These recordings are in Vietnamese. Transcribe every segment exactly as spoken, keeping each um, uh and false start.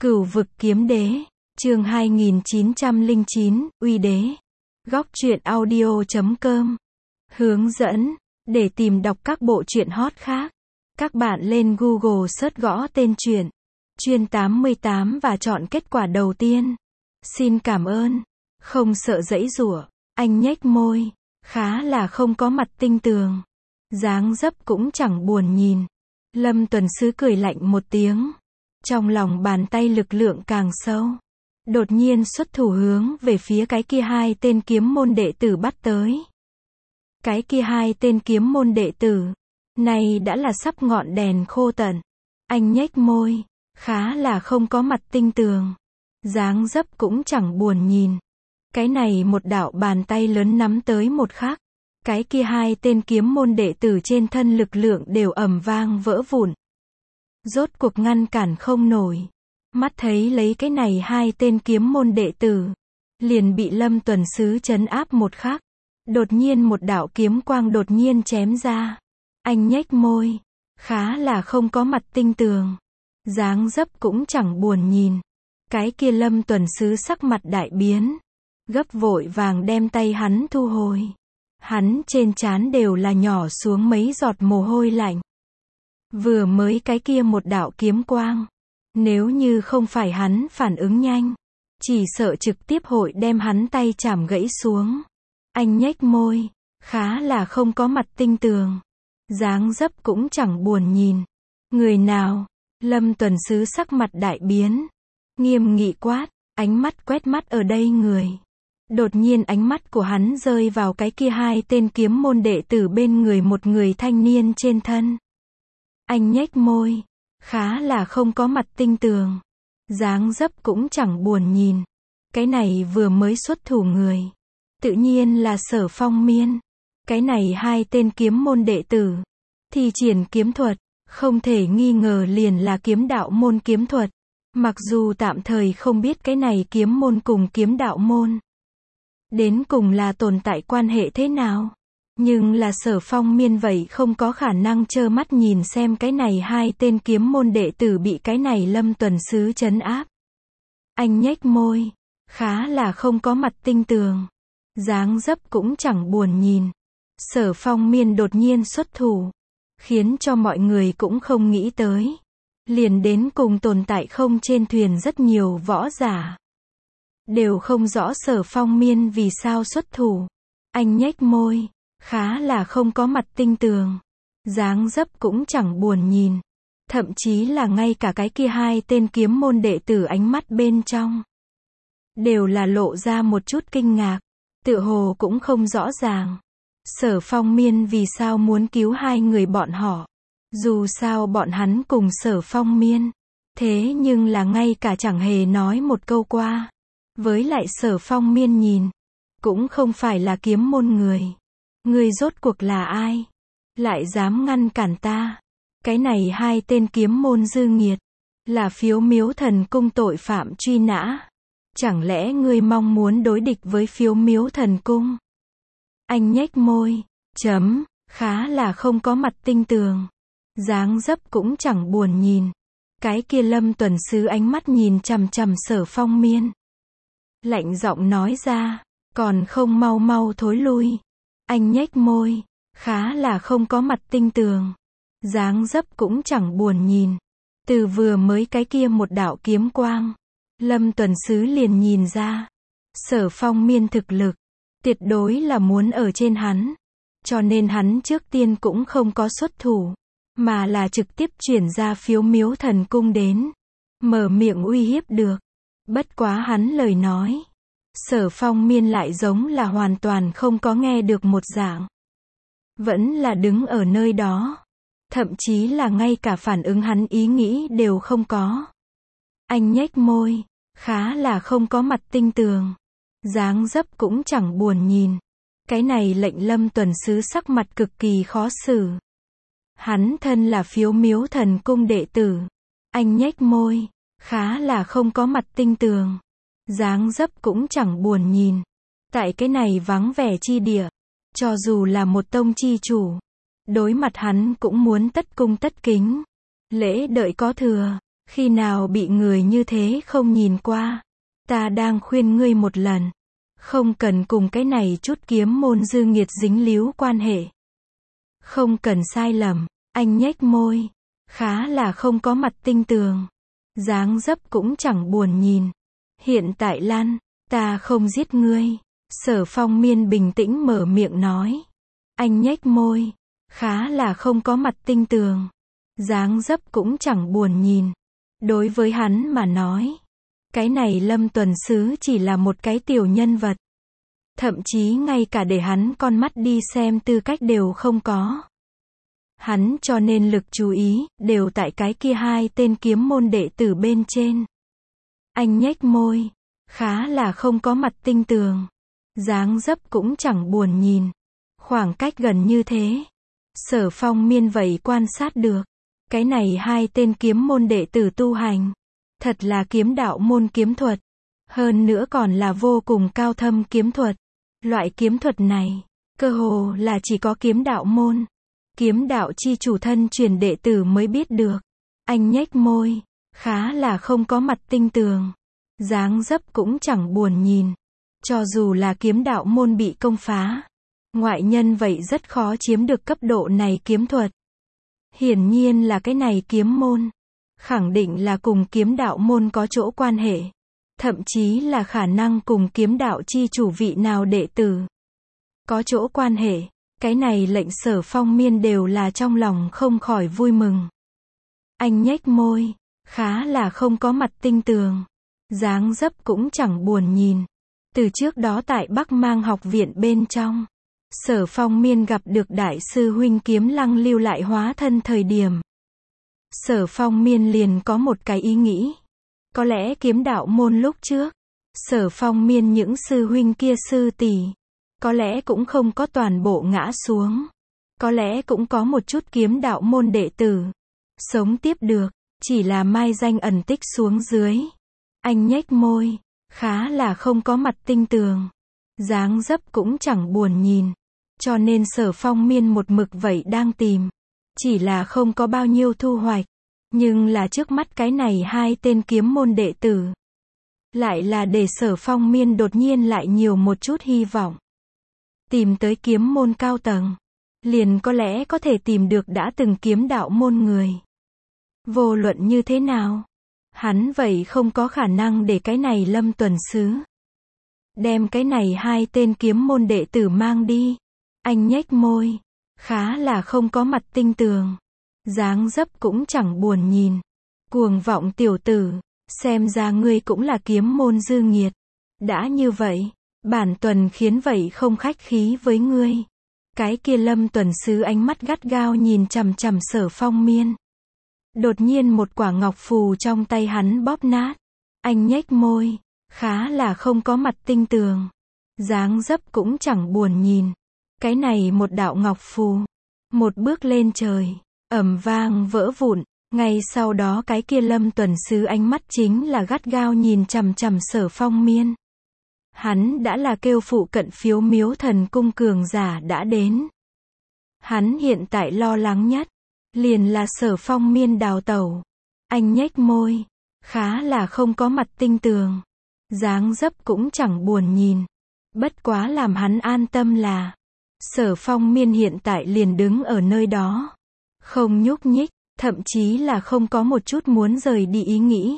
Cửu vực kiếm đế, chương hai nghìn chín trăm lẻ chín, uy đế. Góc truyện audio chấm com. Hướng dẫn, để tìm đọc các bộ truyện hot khác, các bạn lên Google search gõ tên truyện, Chuyên tám mươi tám và chọn kết quả đầu tiên. Xin cảm ơn. Không sợ giãy giụa, anh nhếch môi, khá là không có mặt tinh tường. Dáng dấp cũng chẳng buồn nhìn. Lâm Tuần Sứ cười lạnh một tiếng. Trong lòng bàn tay lực lượng càng sâu. Đột nhiên xuất thủ hướng về phía cái kia hai tên kiếm môn đệ tử bắt tới. Cái kia hai tên kiếm môn đệ tử này đã là sắp ngọn đèn khô tận. Anh nhếch môi, khá là không có mặt tinh tường. Dáng dấp cũng chẳng buồn nhìn. Cái này một đạo bàn tay lớn nắm tới một khắc. Cái kia hai tên kiếm môn đệ tử trên thân lực lượng đều ầm vang vỡ vụn. Rốt cuộc ngăn cản không nổi. Mắt thấy lấy cái này hai tên kiếm môn đệ tử, liền bị Lâm Tuần Sứ trấn áp một khắc. Đột nhiên một đạo kiếm quang đột nhiên chém ra. Anh nhếch môi, khá là không có mặt tinh tường. Dáng dấp cũng chẳng buồn nhìn. Cái kia Lâm Tuần Sứ sắc mặt đại biến, gấp vội vàng đem tay hắn thu hồi. Hắn trên trán đều là nhỏ xuống mấy giọt mồ hôi lạnh. Vừa mới cái kia một đạo kiếm quang, nếu như không phải hắn phản ứng nhanh, chỉ sợ trực tiếp hội đem hắn tay chảm gãy xuống. Anh nhếch môi, khá là không có mặt tinh tường. Dáng dấp cũng chẳng buồn nhìn. Người nào? Lâm Tuần Sứ sắc mặt đại biến, nghiêm nghị quát, ánh mắt quét mắt ở đây người. Đột nhiên ánh mắt của hắn rơi vào cái kia hai tên kiếm môn đệ tử bên người một người thanh niên trên thân. Anh nhếch môi, khá là không có mặt tinh tường. Dáng dấp cũng chẳng buồn nhìn. Cái này vừa mới xuất thủ người, tự nhiên là Sở Phong Miên. Cái này hai tên kiếm môn đệ tử, thi triển kiếm thuật, không thể nghi ngờ liền là kiếm đạo môn kiếm thuật. Mặc dù tạm thời không biết cái này kiếm môn cùng kiếm đạo môn đến cùng là tồn tại quan hệ thế nào, nhưng là Sở Phong Miên vậy không có khả năng trơ mắt nhìn xem cái này hai tên kiếm môn đệ tử bị cái này Lâm Tuần Sứ trấn áp. Anh nhếch môi, khá là không có mặt tinh tường. Dáng dấp cũng chẳng buồn nhìn. Sở Phong Miên đột nhiên xuất thủ, khiến cho mọi người cũng không nghĩ tới. Liền đến cùng tồn tại không trên thuyền rất nhiều võ giả, đều không rõ Sở Phong Miên vì sao xuất thủ. Anh nhếch môi, khá là không có mặt tinh tường. Dáng dấp cũng chẳng buồn nhìn. Thậm chí là ngay cả cái kia hai tên kiếm môn đệ tử ánh mắt bên trong đều là lộ ra một chút kinh ngạc. Tựa hồ cũng không rõ ràng Sở Phong Miên vì sao muốn cứu hai người bọn họ. Dù sao bọn hắn cùng Sở Phong Miên, thế nhưng là ngay cả chẳng hề nói một câu qua. Với lại Sở Phong Miên nhìn, cũng không phải là kiếm môn người. Người rốt cuộc là ai? Lại dám ngăn cản ta? Cái này hai tên kiếm môn dư nghiệt, là Phiếu Miếu Thần Cung tội phạm truy nã. Chẳng lẽ ngươi mong muốn đối địch với Phiếu Miếu Thần Cung? Anh nhếch môi, chấm, khá là không có mặt tinh tường. Dáng dấp cũng chẳng buồn nhìn. Cái kia Lâm Tuần Sứ ánh mắt nhìn chằm chằm Sở Phong Miên, lạnh giọng nói ra, còn không mau mau thối lui. Anh nhếch môi, khá là không có mặt tinh tường. Dáng dấp cũng chẳng buồn nhìn. Từ vừa mới cái kia một đạo kiếm quang, Lâm Tuần Sứ liền nhìn ra, Sở Phong Miên thực lực, tuyệt đối là muốn ở trên hắn. Cho nên hắn trước tiên cũng không có xuất thủ, mà là trực tiếp chuyển ra Phiếu Miếu Thần Cung đến, mở miệng uy hiếp được. Bất quá hắn lời nói, Sở Phong Miên lại giống là hoàn toàn không có nghe được một dạng. Vẫn là đứng ở nơi đó. Thậm chí là ngay cả phản ứng hắn ý nghĩ đều không có. Anh nhếch môi, khá là không có mặt tinh tường. Dáng dấp cũng chẳng buồn nhìn. Cái này lệnh Lâm Tuần Sứ sắc mặt cực kỳ khó xử. Hắn thân là Phiếu Miếu Thần Cung đệ tử. Anh nhếch môi, khá là không có mặt tinh tường. Dáng dấp cũng chẳng buồn nhìn. Tại cái này vắng vẻ chi địa, cho dù là một tông chi chủ, đối mặt hắn cũng muốn tất cung tất kính, lễ đợi có thừa. Khi nào bị người như thế không nhìn qua. Ta đang khuyên ngươi một lần. Không cần cùng cái này chút kiếm môn dư nghiệt dính líu quan hệ. Không cần sai lầm. Anh nhếch môi. Khá là không có mặt tinh tường. Dáng dấp cũng chẳng buồn nhìn. Hiện tại Lan, ta không giết ngươi. Sở Phong Miên bình tĩnh mở miệng nói. Anh nhếch môi. Khá là không có mặt tinh tường. Dáng dấp cũng chẳng buồn nhìn. Đối với hắn mà nói. Cái này Lâm Tuần Sứ chỉ là một cái tiểu nhân vật. Thậm chí ngay cả để hắn con mắt đi xem tư cách đều không có. Hắn cho nên lực chú ý, đều tại cái kia hai tên kiếm môn đệ tử bên trên. Anh nhếch môi. Khá là không có mặt tinh tường. Dáng dấp cũng chẳng buồn nhìn. Khoảng cách gần như thế. Sở Phong Miên vậy quan sát được. Cái này hai tên kiếm môn đệ tử tu hành. Thật là kiếm đạo môn kiếm thuật. Hơn nữa còn là vô cùng cao thâm kiếm thuật. Loại kiếm thuật này, cơ hồ là chỉ có kiếm đạo môn. Kiếm đạo chi chủ thân truyền đệ tử mới biết được. Anh nhếch môi. Khá là không có mặt tinh tường. Dáng dấp cũng chẳng buồn nhìn. Cho dù là kiếm đạo môn bị công phá. Ngoại nhân vậy rất khó chiếm được cấp độ này kiếm thuật. Hiển nhiên là cái này kiếm môn. Khẳng định là cùng kiếm đạo môn có chỗ quan hệ. Thậm chí là khả năng cùng kiếm đạo chi chủ vị nào đệ tử. Có chỗ quan hệ. Cái này lệnh Sở Phong Miên đều là trong lòng không khỏi vui mừng. Anh nhếch môi. Khá là không có mặt tinh tường. Dáng dấp cũng chẳng buồn nhìn. Từ trước đó tại Bắc Mang học viện bên trong. Sở Phong Miên gặp được đại sư huynh Kiếm Lăng lưu lại hóa thân thời điểm. Sở Phong Miên liền có một cái ý nghĩ. Có lẽ kiếm đạo môn lúc trước. Sở Phong Miên những sư huynh kia sư tỷ. Có lẽ cũng không có toàn bộ ngã xuống. Có lẽ cũng có một chút kiếm đạo môn đệ tử. Sống tiếp được. Chỉ là mai danh ẩn tích xuống dưới. Anh nhếch môi. Khá là không có mặt tinh tường. Dáng dấp cũng chẳng buồn nhìn. Cho nên Sở Phong Miên một mực vậy đang tìm. Chỉ là không có bao nhiêu thu hoạch. Nhưng là trước mắt cái này hai tên kiếm môn đệ tử. Lại là để Sở Phong Miên đột nhiên lại nhiều một chút hy vọng. Tìm tới kiếm môn cao tầng. Liền có lẽ có thể tìm được đã từng kiếm đạo môn người. Vô luận như thế nào. Hắn vậy không có khả năng để cái này Lâm Tuần Sứ. Đem cái này hai tên kiếm môn đệ tử mang đi. Anh nhếch môi. Khá là không có mặt tinh tường. Dáng dấp cũng chẳng buồn nhìn. Cuồng vọng tiểu tử. Xem ra ngươi cũng là kiếm môn dư nghiệt. Đã như vậy. Bản Tuần khiến vậy không khách khí với ngươi. Cái kia Lâm Tuần Sứ ánh mắt gắt gao nhìn chằm chằm Sở Phong Miên. Đột nhiên một quả ngọc phù trong tay hắn bóp nát. Anh nhếch môi. Khá là không có mặt tinh tường. Dáng dấp cũng chẳng buồn nhìn. Cái này một đạo ngọc phù. Một bước lên trời. Ầm vang vỡ vụn. Ngay sau đó cái kia Lâm Tuần Sứ ánh mắt chính là gắt gao nhìn chằm chằm Sở Phong Miên. Hắn đã là kêu phụ cận Phiếu Miếu Thần Cung cường giả đã đến. Hắn hiện tại lo lắng nhất. Liền là Sở Phong Miên đào tẩu. Anh nhếch môi. Khá là không có mặt tinh tường. Dáng dấp cũng chẳng buồn nhìn. Bất quá làm hắn an tâm là. Sở Phong Miên hiện tại liền đứng ở nơi đó. Không nhúc nhích. Thậm chí là không có một chút muốn rời đi ý nghĩ.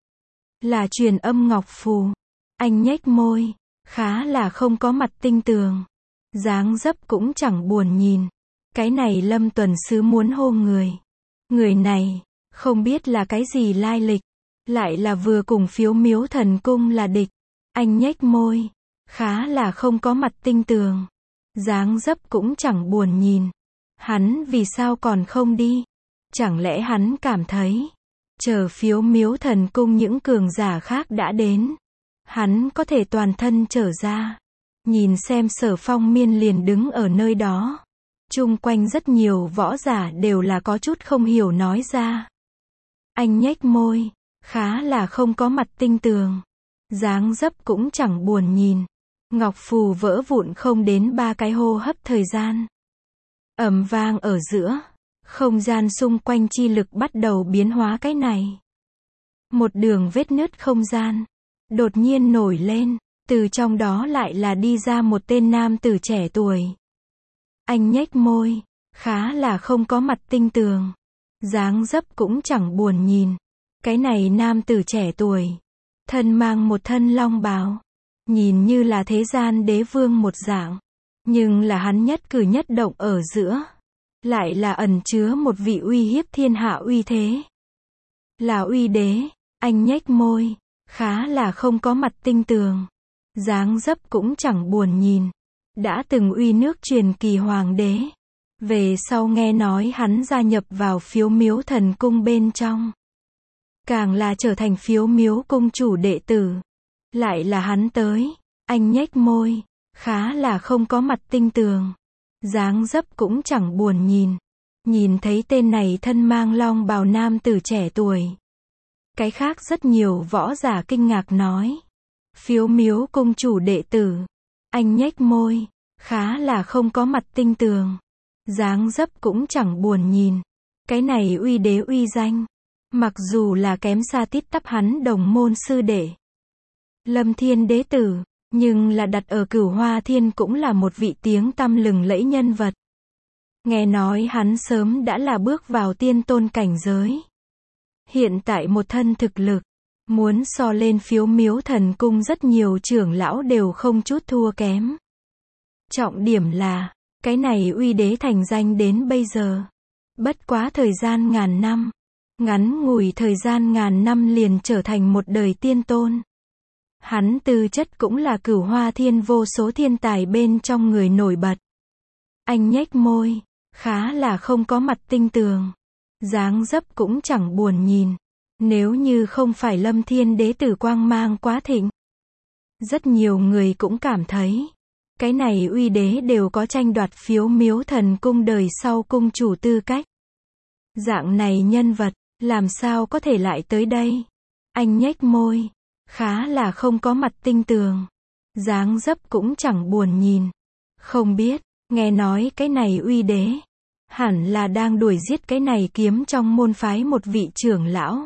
Là truyền âm ngọc phù. Anh nhếch môi. Khá là không có mặt tinh tường. Dáng dấp cũng chẳng buồn nhìn. Cái này Lâm Tuần Sứ muốn hô người. Người này, không biết là cái gì lai lịch. Lại là vừa cùng Phiếu Miếu Thần Cung là địch. Anh nhếch môi. Khá là không có mặt tinh tường. Dáng dấp cũng chẳng buồn nhìn. Hắn vì sao còn không đi? Chẳng lẽ hắn cảm thấy. Chờ Phiếu Miếu Thần Cung những cường giả khác đã đến. Hắn có thể toàn thân trở ra. Nhìn xem Sở Phong Miên liền đứng ở nơi đó. Chung quanh rất nhiều võ giả đều là có chút không hiểu nói ra. Anh nhếch môi. Khá là không có mặt tinh tường. Dáng dấp cũng chẳng buồn nhìn. Ngọc phù vỡ vụn không đến ba cái hô hấp thời gian. Ầm vang ở giữa. Không gian xung quanh chi lực bắt đầu biến hóa cái này. Một đường vết nứt không gian đột nhiên nổi lên, từ trong đó lại là đi ra một tên nam tử trẻ tuổi. Anh nhếch môi, khá là không có mặt tinh tường, dáng dấp cũng chẳng buồn nhìn. Cái này nam tử trẻ tuổi, thân mang một thân long bào, nhìn như là thế gian đế vương một dạng, nhưng là hắn nhất cử nhất động ở giữa, lại là ẩn chứa một vị uy hiếp thiên hạ uy thế. Là uy đế. Anh nhếch môi, khá là không có mặt tinh tường, dáng dấp cũng chẳng buồn nhìn. Đã từng uy nước truyền kỳ hoàng đế, về sau nghe nói hắn gia nhập vào Phiếu Miếu Thần Cung bên trong, càng là trở thành Phiếu Miếu cung chủ đệ tử. Lại là hắn tới. Anh nhếch môi, khá là không có mặt tinh tường, dáng dấp cũng chẳng buồn nhìn. Nhìn thấy tên này thân mang long bào nam tử trẻ tuổi, cái khác rất nhiều võ giả kinh ngạc nói: Phiếu Miếu cung chủ đệ tử. Anh nhếch môi, khá là không có mặt tinh tường, dáng dấp cũng chẳng buồn nhìn. Cái này uy đế uy danh, mặc dù là kém xa tít tắp hắn đồng môn sư đệ Lâm Thiên đế tử, nhưng là đặt ở Cửu Hoa Thiên cũng là một vị tiếng tăm lừng lẫy nhân vật. Nghe nói hắn sớm đã là bước vào tiên tôn cảnh giới. Hiện tại một thân thực lực, muốn so lên Phiếu Miếu Thần Cung rất nhiều trưởng lão đều không chút thua kém. Trọng điểm là, cái này uy đế thành danh đến bây giờ, bất quá thời gian ngàn năm, ngắn ngủi thời gian ngàn năm liền trở thành một đời tiên tôn. Hắn tư chất cũng là Cửu Hoa Thiên vô số thiên tài bên trong người nổi bật. Anh nhếch môi, khá là không có mặt tinh tường, dáng dấp cũng chẳng buồn nhìn. Nếu như không phải Lâm Thiên đế tử quang mang quá thịnh, rất nhiều người cũng cảm thấy, cái này uy đế đều có tranh đoạt Phiếu Miếu Thần Cung đời sau cung chủ tư cách. Dạng này nhân vật, làm sao có thể lại tới đây? Anh nhếch môi, khá là không có mặt tinh tường, dáng dấp cũng chẳng buồn nhìn. Không biết, nghe nói cái này uy đế, hẳn là đang đuổi giết cái này kiếm trong môn phái một vị trưởng lão.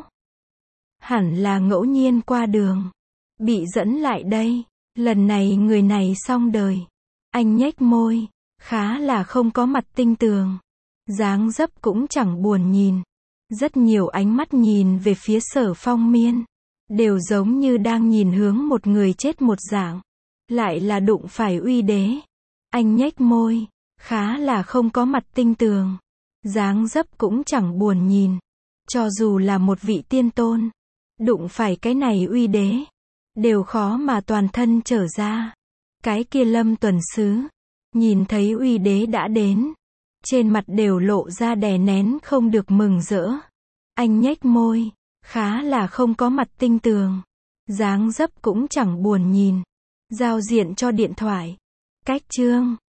Hẳn là ngẫu nhiên qua đường, bị dẫn lại đây, lần này người này xong đời. Anh nhếch môi, khá là không có mặt tinh tường, dáng dấp cũng chẳng buồn nhìn. Rất nhiều ánh mắt nhìn về phía Sở Phong Miên, đều giống như đang nhìn hướng một người chết một dạng. Lại là đụng phải uy đế. Anh nhếch môi, khá là không có mặt tinh tường, dáng dấp cũng chẳng buồn nhìn. Cho dù là một vị tiên tôn, đụng phải cái này uy đế, đều khó mà toàn thân trở ra. Cái kia Lâm Tuần Sứ, nhìn thấy uy đế đã đến, trên mặt đều lộ ra đè nén không được mừng rỡ. Anh nhếch môi, khá là không có mặt tinh tường, dáng dấp cũng chẳng buồn nhìn. Giao diện cho điện thoại. Cách chương